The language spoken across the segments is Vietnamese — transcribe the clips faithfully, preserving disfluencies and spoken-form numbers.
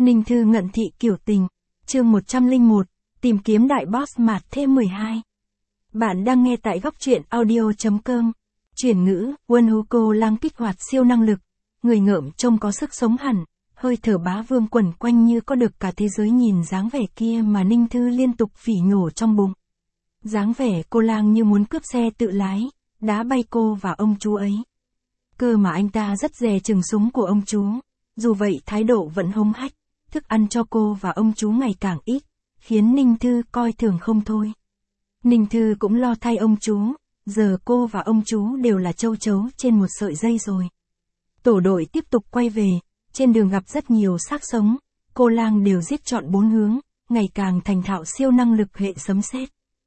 Ninh Thư ngận thị kiểu tình, chương một trăm lẻ một, tìm kiếm đại boss mạt thêm mười hai. Bạn đang nghe tại góc truyện audio.com. Chuyển ngữ, Quân Hú Cô Lang kích hoạt siêu năng lực, người ngợm trông có sức sống hẳn, hơi thở bá vương quẩn quanh như có được cả thế giới nhìn dáng vẻ kia mà Ninh Thư liên tục phỉ nhổ trong bụng. Dáng vẻ cô lang như muốn cướp xe tự lái, đá bay cô và ông chú ấy. Cơ mà anh ta rất dè chừng súng của ông chú, dù vậy thái độ vẫn hống hách, thức ăn cho cô và ông chú ngày càng ít, khiến Ninh Thư coi thường không thôi. Ninh Thư cũng lo thay ông chú, giờ cô và ông chú đều là châu chấu trên một sợi dây rồi. Tổ đội tiếp tục quay về, trên đường gặp rất nhiều xác sống, cô lang đều giết chọn bốn hướng, ngày càng thành thạo siêu năng lực hệ sấm sét.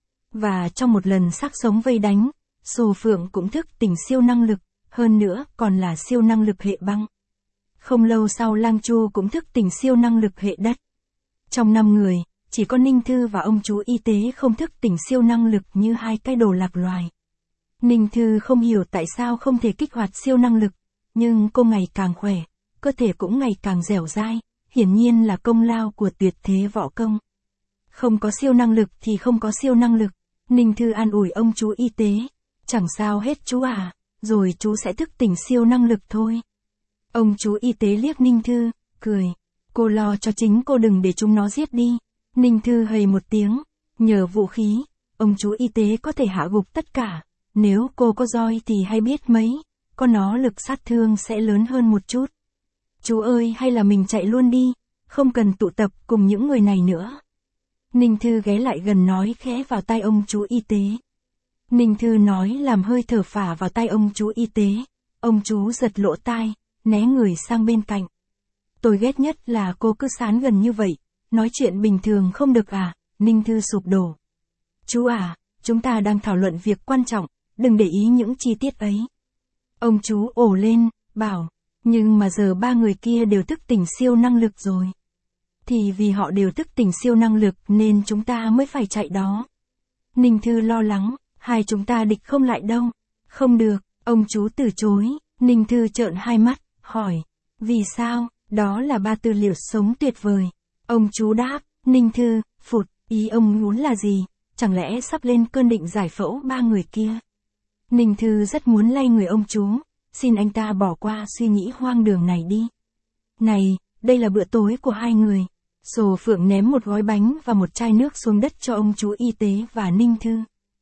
Và trong một lần xác sống vây đánh, Sồ Phượng cũng thức tỉnh siêu năng lực, hơn nữa còn là siêu năng lực hệ băng. Không lâu sau Lang Chu cũng thức tỉnh siêu năng lực hệ đất. Trong năm người, chỉ có Ninh Thư và ông chú y tế không thức tỉnh siêu năng lực như hai cái đồ lạc loài. Ninh Thư không hiểu tại sao không thể kích hoạt siêu năng lực, nhưng cô ngày càng khỏe, cơ thể cũng ngày càng dẻo dai, hiển nhiên là công lao của tuyệt thế võ công. Không có siêu năng lực thì không có siêu năng lực, Ninh Thư an ủi ông chú y tế, chẳng sao hết chú à, rồi chú sẽ thức tỉnh siêu năng lực thôi. Ông chú y tế liếc Ninh Thư, cười, cô lo cho chính cô đừng để chúng nó giết đi. Ninh Thư hầy một tiếng, nhờ vũ khí, ông chú y tế có thể hạ gục tất cả, nếu cô có roi thì hay biết mấy, có nó lực sát thương sẽ lớn hơn một chút. Chú ơi hay là mình chạy luôn đi, không cần tụ tập cùng những người này nữa. Ninh Thư ghé lại gần nói khẽ vào tai ông chú y tế. Ninh Thư nói làm hơi thở phả vào tai ông chú y tế, ông chú giật lỗ tai, né người sang bên cạnh. Tôi ghét nhất là cô cứ sán gần như vậy, nói chuyện bình thường không được à, Ninh Thư sụp đổ. Chú à, chúng ta đang thảo luận việc quan trọng, đừng để ý những chi tiết ấy. Ông chú ồ lên, bảo, nhưng mà giờ ba người kia đều thức tỉnh siêu năng lực rồi. Thì vì họ đều thức tỉnh siêu năng lực nên chúng ta mới phải chạy đó. Ninh Thư lo lắng, hai chúng ta địch không lại đâu. Không được, ông chú từ chối, Ninh Thư trợn hai mắt, hỏi, vì sao, đó là ba tư liệu sống tuyệt vời. Ông chú đáp, Ninh Thư, phụt, ý ông muốn là gì, chẳng lẽ sắp lên cơn định giải phẫu ba người kia. Ninh Thư rất muốn lay người ông chú, xin anh ta bỏ qua suy nghĩ hoang đường này đi. Này, đây là bữa tối của hai người. Sồ Phượng ném một gói bánh và một chai nước xuống đất cho ông chú y tế và Ninh Thư.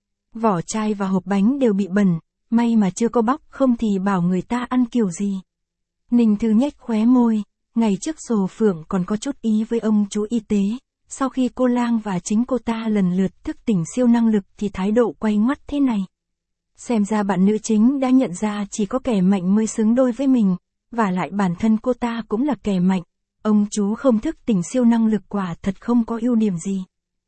Vỏ chai và hộp bánh đều bị bẩn, may mà chưa có bóc không thì bảo người ta ăn kiểu gì. Ninh Thư nhếch khóe môi, ngày trước Sồ Phượng còn có chút ý với ông chú y tế, sau khi cô lang và chính cô ta lần lượt thức tỉnh siêu năng lực thì thái độ quay ngoắt thế này. Xem ra bạn nữ chính đã nhận ra chỉ có kẻ mạnh mới xứng đôi với mình, và lại bản thân cô ta cũng là kẻ mạnh. Ông chú không thức tỉnh siêu năng lực quả thật không có ưu điểm gì.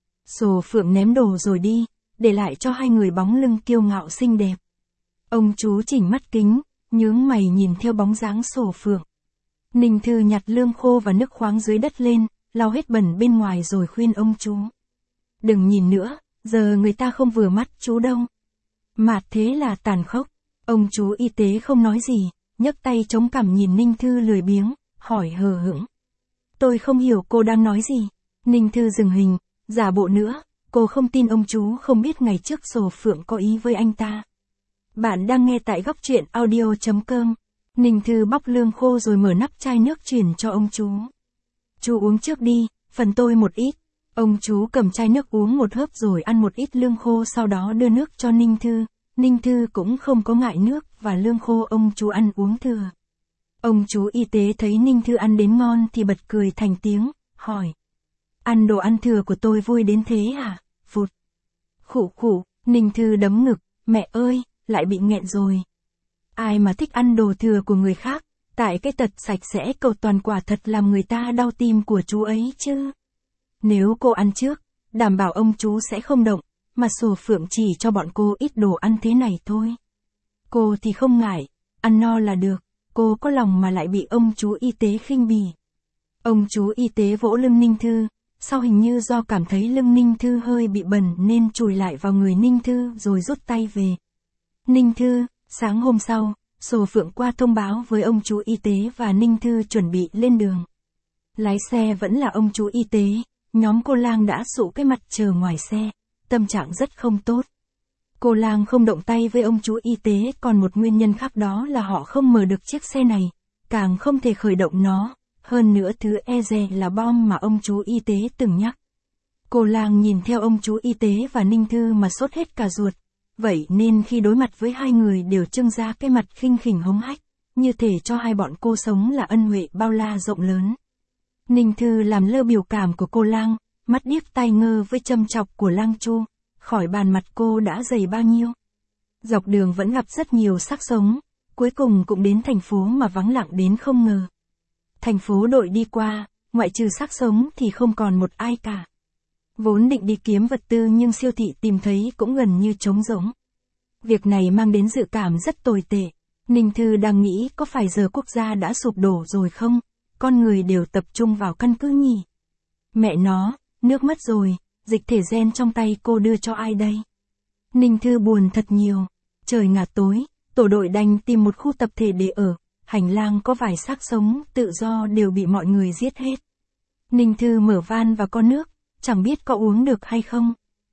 Sồ Phượng ném đồ rồi đi, để lại cho hai người bóng lưng kiêu ngạo xinh đẹp. Ông chú chỉnh mắt kính, nhướng mày nhìn theo bóng dáng Sồ Phượng. Ninh Thư nhặt lương khô và nước khoáng dưới đất lên, lau hết bẩn bên ngoài rồi khuyên ông chú. Đừng nhìn nữa, giờ người ta không vừa mắt chú đâu. Mạt thế là tàn khốc. Ông chú y tế không nói gì, nhấc tay chống cằm nhìn Ninh Thư lười biếng, hỏi hờ hững. Tôi không hiểu cô đang nói gì. Ninh Thư dừng hình, giả bộ nữa, cô không tin ông chú không biết ngày trước Sồ Phượng có ý với anh ta. Bạn đang nghe tại góc truyện audio.com. Ninh Thư bóc lương khô rồi mở nắp chai nước chuyển cho ông chú. Chú uống trước đi, phần tôi một ít. Ông chú cầm chai nước uống một hớp rồi ăn một ít lương khô sau đó đưa nước cho Ninh Thư. Ninh Thư cũng không có ngại nước và lương khô ông chú ăn uống thừa. Ông chú y tế thấy Ninh Thư ăn đến ngon thì bật cười thành tiếng, hỏi. Ăn đồ ăn thừa của tôi vui đến thế à? Phụt. Khụ khụ, Ninh Thư đấm ngực, mẹ ơi, lại bị nghẹn rồi. Ai mà thích ăn đồ thừa của người khác, tại cái tật sạch sẽ cầu toàn quả thật làm người ta đau tim của chú ấy chứ. Nếu cô ăn trước, đảm bảo ông chú sẽ không động, mà Sồ Phượng chỉ cho bọn cô ít đồ ăn thế này thôi. Cô thì không ngại, ăn no là được, cô có lòng mà lại bị ông chú y tế khinh bỉ. Ông chú y tế vỗ lưng Ninh Thư, sau hình như do cảm thấy lưng Ninh Thư hơi bị bẩn nên chùi lại vào người Ninh Thư rồi rút tay về. Ninh Thư, sáng hôm sau, Sồ Phượng qua thông báo với ông chú y tế và Ninh Thư chuẩn bị lên đường. Lái xe vẫn là ông chú y tế, nhóm cô Lang đã sụ cái mặt chờ ngoài xe, tâm trạng rất không tốt. Cô Lang không động tay với ông chú y tế, còn một nguyên nhân khác đó là họ không mở được chiếc xe này, càng không thể khởi động nó, hơn nữa thứ e dè là bom mà ông chú y tế từng nhắc. Cô Lang nhìn theo ông chú y tế và Ninh Thư mà sốt hết cả ruột, vậy nên khi đối mặt với hai người đều trưng ra cái mặt khinh khỉnh hống hách, như thể cho hai bọn cô sống là ân huệ bao la rộng lớn. Ninh Thư làm lơ biểu cảm của cô Lang, mắt điếc tai ngơ với châm chọc của Lang Chu, khỏi bàn mặt cô đã dày bao nhiêu. Dọc đường vẫn gặp rất nhiều xác sống, cuối cùng cũng đến thành phố mà vắng lặng đến không ngờ. Thành phố đội đi qua, ngoại trừ xác sống thì không còn một ai cả. Vốn định đi kiếm vật tư nhưng siêu thị tìm thấy cũng gần như trống rỗng. Việc này mang đến dự cảm rất tồi tệ. Ninh Thư đang nghĩ có phải giờ quốc gia đã sụp đổ rồi không? Con người đều tập trung vào căn cứ nhỉ? Mẹ nó, nước mất rồi, dịch thể gen trong tay cô đưa cho ai đây? Ninh Thư buồn thật nhiều. Trời ngả tối, tổ đội đành tìm một khu tập thể để ở, hành lang có vài xác sống tự do đều bị mọi người giết hết. Ninh Thư mở van và có nước, chẳng biết có uống được hay không.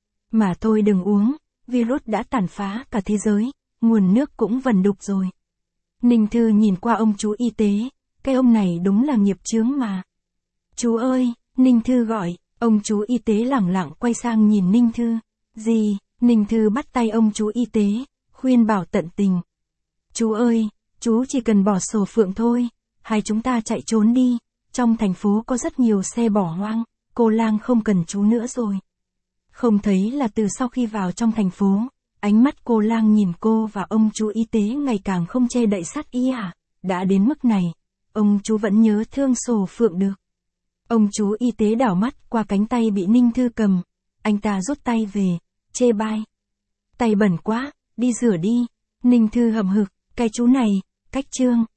Mà thôi đừng uống, virus đã tàn phá cả thế giới, nguồn nước cũng vần đục rồi. Ninh Thư nhìn qua ông chú y tế, cái ông này đúng là nghiệp chướng mà. Chú ơi, Ninh Thư gọi, ông chú y tế lẳng lặng quay sang nhìn Ninh Thư. Gì? Ninh Thư bắt tay ông chú y tế, khuyên bảo tận tình. Chú ơi, chú chỉ cần bỏ sổ phượng thôi, hai chúng ta chạy trốn đi, trong thành phố có rất nhiều xe bỏ hoang, cô Lang không cần chú nữa rồi. Không thấy là từ sau khi vào trong thành phố, ánh mắt cô Lang nhìn cô và ông chú y tế ngày càng không che đậy sát ý à, đã đến mức này, ông chú vẫn nhớ thương sổ phượng được. Ông chú y tế đảo mắt qua cánh tay bị Ninh Thư cầm, anh ta rút tay về, chê bai. Tay bẩn quá, đi rửa đi, Ninh Thư hậm hực, cái chú này, cách trương.